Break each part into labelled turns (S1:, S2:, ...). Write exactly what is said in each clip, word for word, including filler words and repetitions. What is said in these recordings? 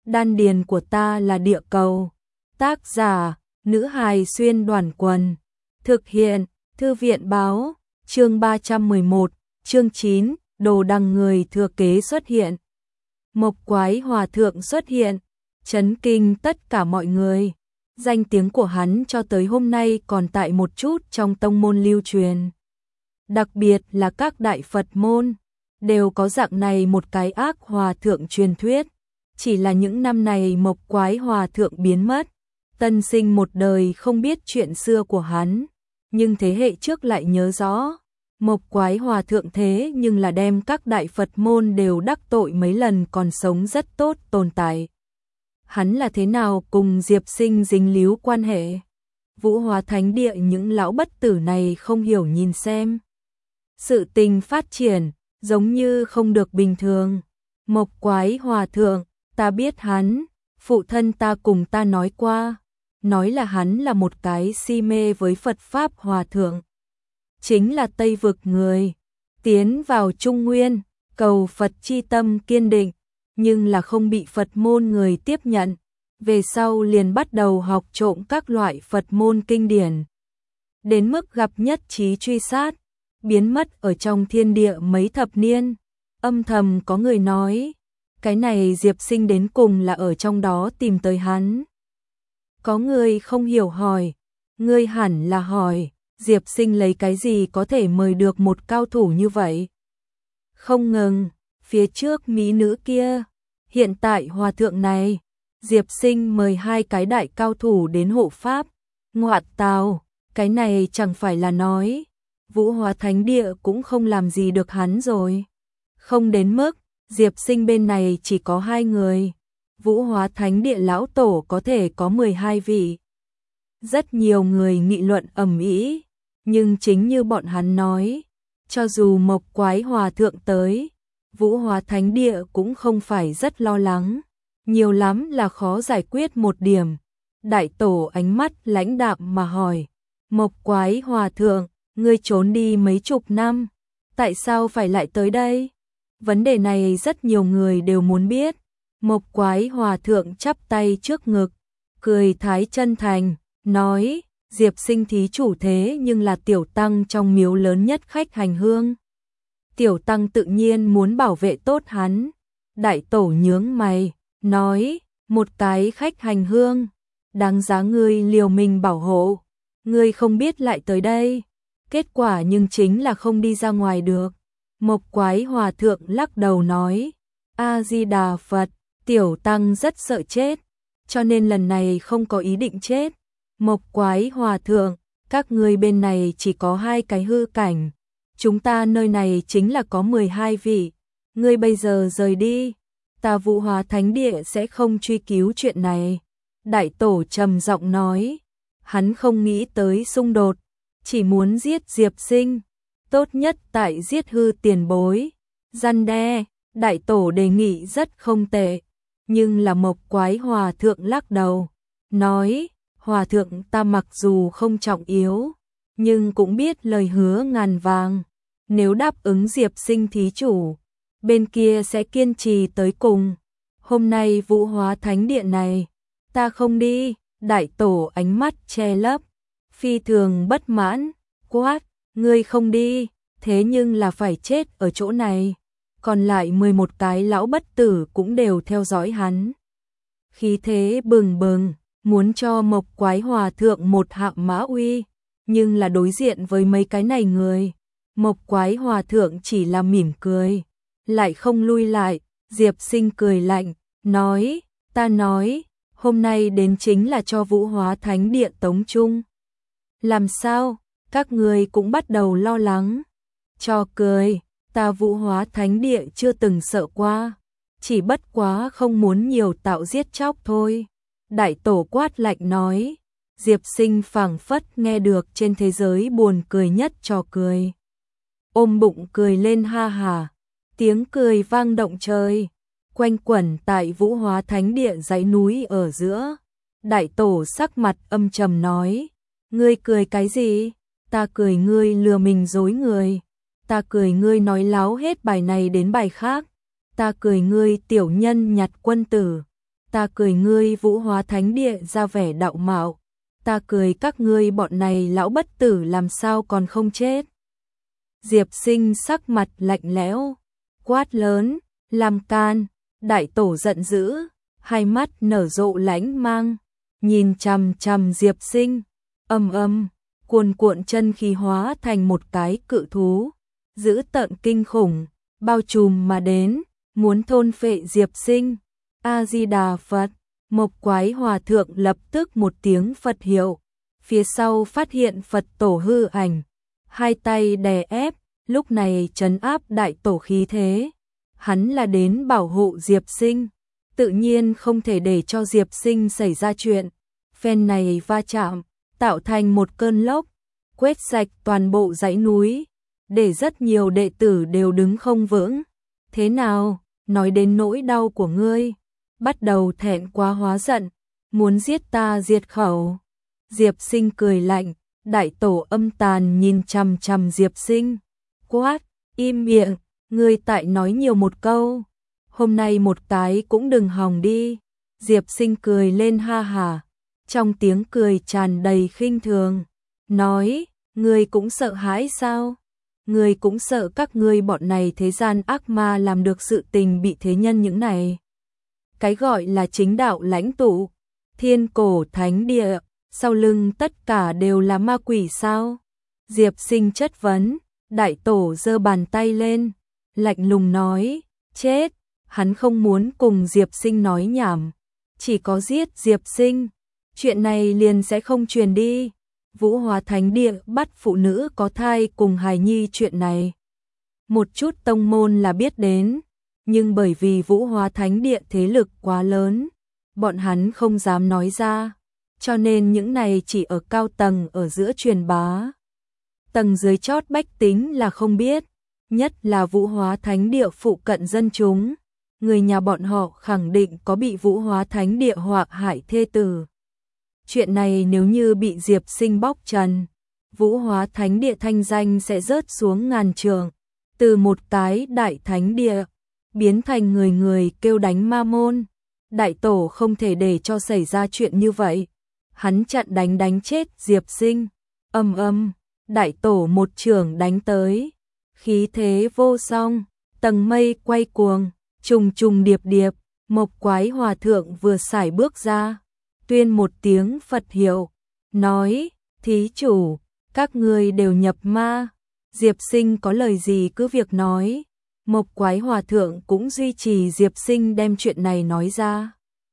S1: Đan điền của ta là địa cầu. Tác giả, nữ hài xuyên đoàn quần. Thực hiện, thư viện báo, chương ba trăm mười một, chương chín, đồ đằng người thừa kế xuất hiện. Mộc Quái Hòa Thượng xuất hiện, chấn kinh tất cả mọi người. Danh tiếng của hắn cho tới hôm nay còn tại một chút trong tông môn lưu truyền. Đặc biệt là các đại Phật môn, đều có dạng này một cái ác hòa thượng truyền thuyết. Chỉ là những năm này Mộc Quái Hòa Thượng biến mất, tân sinh một đời không biết chuyện xưa của hắn, nhưng thế hệ trước lại nhớ rõ. Mộc Quái Hòa Thượng thế nhưng là đem các đại Phật môn đều đắc tội mấy lần còn sống rất tốt tồn tại. Hắn là thế nào cùng Diệp Sinh dính líu quan hệ? Vũ Hóa Thánh Địa những lão bất tử này không hiểu nhìn xem. Sự tình phát triển, giống như không được bình thường. Mộc Quái Hòa Thượng, ta biết hắn, phụ thân ta cùng ta nói qua, nói là hắn là một cái si mê với Phật Pháp Hòa Thượng. Chính là Tây Vực người, tiến vào Trung Nguyên, cầu Phật chi tâm kiên định, nhưng là không bị Phật môn người tiếp nhận. Về sau liền bắt đầu học trộm các loại Phật môn kinh điển. Đến mức gặp nhất trí truy sát, biến mất ở trong thiên địa mấy thập niên. Âm thầm có người nói, cái này Diệp Sinh đến cùng là ở trong đó tìm tới hắn. Có người không hiểu hỏi, ngươi hẳn là hỏi, Diệp Sinh lấy cái gì có thể mời được một cao thủ như vậy? Không ngừng, phía trước mỹ nữ kia, hiện tại hòa thượng này, Diệp Sinh mời hai cái đại cao thủ đến hộ pháp. Ngoại tào, cái này chẳng phải là nói, Vũ Hóa Thánh Địa cũng không làm gì được hắn rồi. Không đến mức, Diệp Sinh bên này chỉ có hai người, Vũ Hóa Thánh Địa lão tổ có thể có mười hai vị. Rất nhiều người nghị luận ầm ĩ, nhưng chính như bọn hắn nói, cho dù Mộc Quái Hòa Thượng tới, Vũ Hóa Thánh Địa cũng không phải rất lo lắng, nhiều lắm là khó giải quyết một điểm. Đại tổ ánh mắt lãnh đạm mà hỏi, Mộc Quái Hòa Thượng, ngươi trốn đi mấy chục năm, tại sao phải lại tới đây? Vấn đề này rất nhiều người đều muốn biết. Mộc Quái Hòa Thượng chắp tay trước ngực, cười thái chân thành, nói, Diệp Sinh thí chủ thế nhưng là tiểu tăng trong miếu lớn nhất khách hành hương. Tiểu tăng tự nhiên muốn bảo vệ tốt hắn. Đại tổ nhướng mày, nói, một cái khách hành hương, đáng giá ngươi liều mình bảo hộ. Ngươi không biết lại tới đây, kết quả nhưng chính là không đi ra ngoài được. Mộc Quái Hòa Thượng lắc đầu nói, A-di-đà Phật, tiểu tăng rất sợ chết, cho nên lần này không có ý định chết. Mộc Quái Hòa Thượng, các ngươi bên này chỉ có hai cái hư cảnh, chúng ta nơi này chính là có mười hai vị, ngươi bây giờ rời đi, ta Vũ Hóa Thánh Địa sẽ không truy cứu chuyện này. Đại tổ trầm giọng nói, hắn không nghĩ tới xung đột, chỉ muốn giết Diệp Sinh, tốt nhất tại giết hư tiền bối. Răn đe, đại tổ đề nghị rất không tệ, nhưng là Mộc Quái Hòa Thượng lắc đầu, nói, Hòa Thượng ta mặc dù không trọng yếu, nhưng cũng biết lời hứa ngàn vàng, nếu đáp ứng Diệp Sinh thí chủ, bên kia sẽ kiên trì tới cùng. Hôm nay Vũ Hóa Thánh Địa này, ta không đi. Đại tổ ánh mắt che lấp, phi thường bất mãn, quát, ngươi không đi, thế nhưng là phải chết ở chỗ này. Còn lại mười một cái lão bất tử cũng đều theo dõi hắn. Khí thế bừng bừng, muốn cho Mộc Quái Hòa Thượng một hạng mã uy, nhưng là đối diện với mấy cái này người, Mộc Quái Hòa Thượng chỉ là mỉm cười, lại không lui lại. Diệp Sinh cười lạnh, nói, ta nói, hôm nay đến chính là cho Vũ Hóa Thánh Địa tống chung. Làm sao, các người cũng bắt đầu lo lắng. Cho cười, ta Vũ Hóa Thánh Địa chưa từng sợ qua, chỉ bất quá không muốn nhiều tạo giết chóc thôi. Đại tổ quát lạnh nói, Diệp Sinh phảng phất nghe được trên thế giới buồn cười nhất trò cười. Ôm bụng cười lên ha hà, tiếng cười vang động trời, quanh quẩn tại Vũ Hóa Thánh Địa dãy núi ở giữa. Đại tổ sắc mặt âm trầm nói, ngươi cười cái gì? Ta cười ngươi lừa mình dối người, ta cười ngươi nói láo hết bài này đến bài khác, ta cười ngươi tiểu nhân nhặt quân tử, ta cười ngươi Vũ Hóa Thánh Địa ra vẻ đạo mạo, ta cười các ngươi bọn này lão bất tử làm sao còn không chết. Diệp Sinh sắc mặt lạnh lẽo, quát lớn, làm can, đại tổ giận dữ, hai mắt nở rộ lãnh mang, nhìn chằm chằm Diệp Sinh, âm âm, cuồn cuộn chân khí hóa thành một cái cự thú, dữ tợn kinh khủng, bao trùm mà đến, muốn thôn phệ Diệp Sinh. A-di-đà Phật, Mộc Quái Hòa Thượng lập tức một tiếng Phật hiệu, phía sau phát hiện Phật tổ hư ảnh, hai tay đè ép, lúc này trấn áp đại tổ khí thế. Hắn là đến bảo hộ Diệp Sinh, tự nhiên không thể để cho Diệp Sinh xảy ra chuyện. Phen này va chạm, tạo thành một cơn lốc, quét sạch toàn bộ dãy núi, để rất nhiều đệ tử đều đứng không vững. Thế nào, nói đến nỗi đau của ngươi, bắt đầu thẹn quá hóa giận, muốn giết ta diệt khẩu. Diệp Sinh cười lạnh, đại tổ âm tàn nhìn chằm chằm Diệp Sinh, quát, im miệng, ngươi tại nói nhiều một câu, hôm nay một cái cũng đừng hòng đi. Diệp Sinh cười lên ha hà, trong tiếng cười tràn đầy khinh thường, nói, ngươi cũng sợ hãi sao? Ngươi cũng sợ các ngươi bọn này thế gian ác ma làm được sự tình bị thế nhân những này. Cái gọi là chính đạo lãnh tụ, thiên cổ thánh địa, sau lưng tất cả đều là ma quỷ sao? Diệp Sinh chất vấn, đại tổ giơ bàn tay lên, lạnh lùng nói, chết, hắn không muốn cùng Diệp Sinh nói nhảm, chỉ có giết Diệp Sinh, chuyện này liền sẽ không truyền đi. Vũ Hóa Thánh Địa bắt phụ nữ có thai cùng hài nhi chuyện này. Một chút tông môn là biết đến, nhưng bởi vì Vũ Hóa Thánh Địa thế lực quá lớn, bọn hắn không dám nói ra, cho nên những này chỉ ở cao tầng ở giữa truyền bá. Tầng dưới chót bách tính là không biết, nhất là Vũ Hóa Thánh Địa phụ cận dân chúng, người nhà bọn họ khẳng định có bị Vũ Hóa Thánh Địa hoặc hại thê tử. Chuyện này nếu như bị Diệp Sinh bóc trần, Vũ Hóa Thánh Địa thanh danh sẽ rớt xuống ngàn trượng, từ một cái đại thánh địa biến thành người người kêu đánh ma môn. Đại tổ không thể để cho xảy ra chuyện như vậy. Hắn chặn đánh đánh chết Diệp Sinh. Âm âm, đại tổ một trường đánh tới, khí thế vô song, tầng mây quay cuồng, trùng trùng điệp điệp, Mộc Quái Hòa Thượng vừa sải bước ra, tuyên một tiếng Phật hiệu, nói, thí chủ, các ngươi đều nhập ma. Diệp Sinh có lời gì cứ việc nói. Mộc Quái Hòa Thượng cũng duy trì Diệp Sinh đem chuyện này nói ra.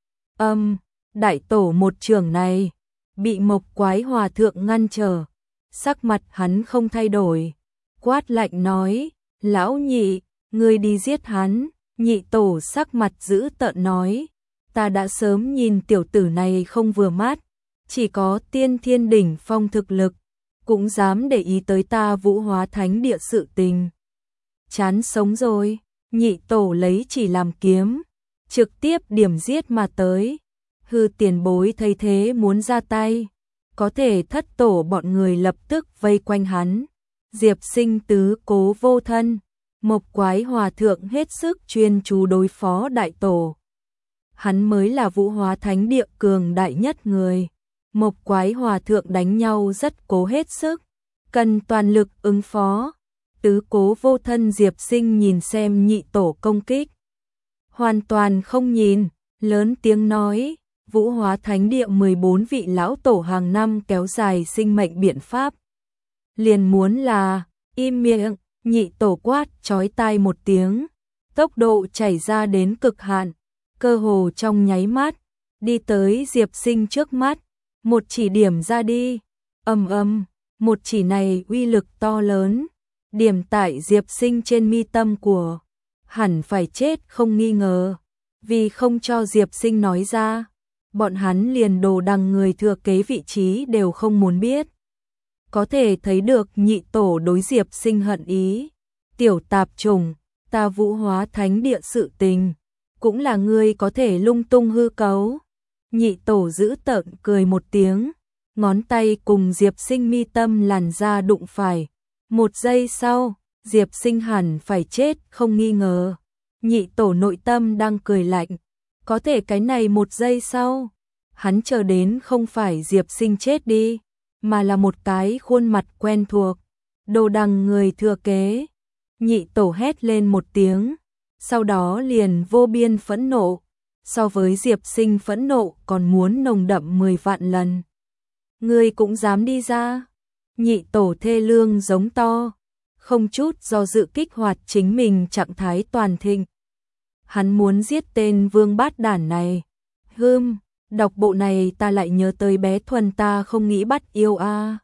S1: Âm, đại tổ một trường này, bị Mộc Quái Hòa Thượng ngăn trở, sắc mặt hắn không thay đổi, quát lạnh nói, lão nhị, ngươi đi giết hắn. Nhị tổ sắc mặt dữ tợn nói, ta đã sớm nhìn tiểu tử này không vừa mắt, chỉ có tiên thiên đỉnh phong thực lực, cũng dám để ý tới ta Vũ Hóa Thánh Địa sự tình. Chán sống rồi, nhị tổ lấy chỉ làm kiếm, trực tiếp điểm giết mà tới. Hư tiền bối thấy thế muốn ra tay, có thể thất tổ bọn người lập tức vây quanh hắn. Diệp Sinh tứ cố vô thân, Mộc Quái Hòa Thượng hết sức chuyên chú đối phó đại tổ. Hắn mới là Vũ Hóa Thánh Địa cường đại nhất người. Mộc Quái Hòa Thượng đánh nhau rất cố hết sức, cần toàn lực ứng phó. Tứ cố vô thân Diệp Sinh nhìn xem nhị tổ công kích, hoàn toàn không nhìn, lớn tiếng nói, Vũ Hóa Thánh Địa mười bốn vị lão tổ hàng năm kéo dài sinh mệnh biện pháp. Liền muốn là, im miệng. Nhị tổ quát chói tai một tiếng, tốc độ chảy ra đến cực hạn, cơ hồ trong nháy mắt, đi tới Diệp Sinh trước mắt, một chỉ điểm ra đi. Ầm ầm, một chỉ này uy lực to lớn, điểm tại Diệp Sinh trên mi tâm của, hẳn phải chết không nghi ngờ. Vì không cho Diệp Sinh nói ra, bọn hắn liền đồ đằng người thừa kế vị trí đều không muốn biết. Có thể thấy được nhị tổ đối Diệp Sinh hận ý. Tiểu tạp trùng, ta Vũ Hóa Thánh Địa sự tình, cũng là ngươi có thể lung tung hư cấu. Nhị tổ giữ tợn cười một tiếng, ngón tay cùng Diệp Sinh mi tâm làn da đụng phải. Một giây sau, Diệp Sinh hẳn phải chết không nghi ngờ. Nhị tổ nội tâm đang cười lạnh, Có thể cái này một giây sau, hắn chờ đến không phải Diệp Sinh chết đi, mà là một cái khuôn mặt quen thuộc, Đồ Đằng người thừa kế. Nhị tổ hét lên một tiếng, sau đó liền vô biên phẫn nộ, so với Diệp Sinh phẫn nộ còn muốn nồng đậm mười vạn lần. Ngươi cũng dám đi ra? Nhị tổ thê lương giống to, không chút do dự kích hoạt chính mình trạng thái toàn thịnh. Hắn muốn giết tên vương bát đản này. Hừm, đọc bộ này ta lại nhớ tới bé Thuần ta không nghĩ bắt yêu a.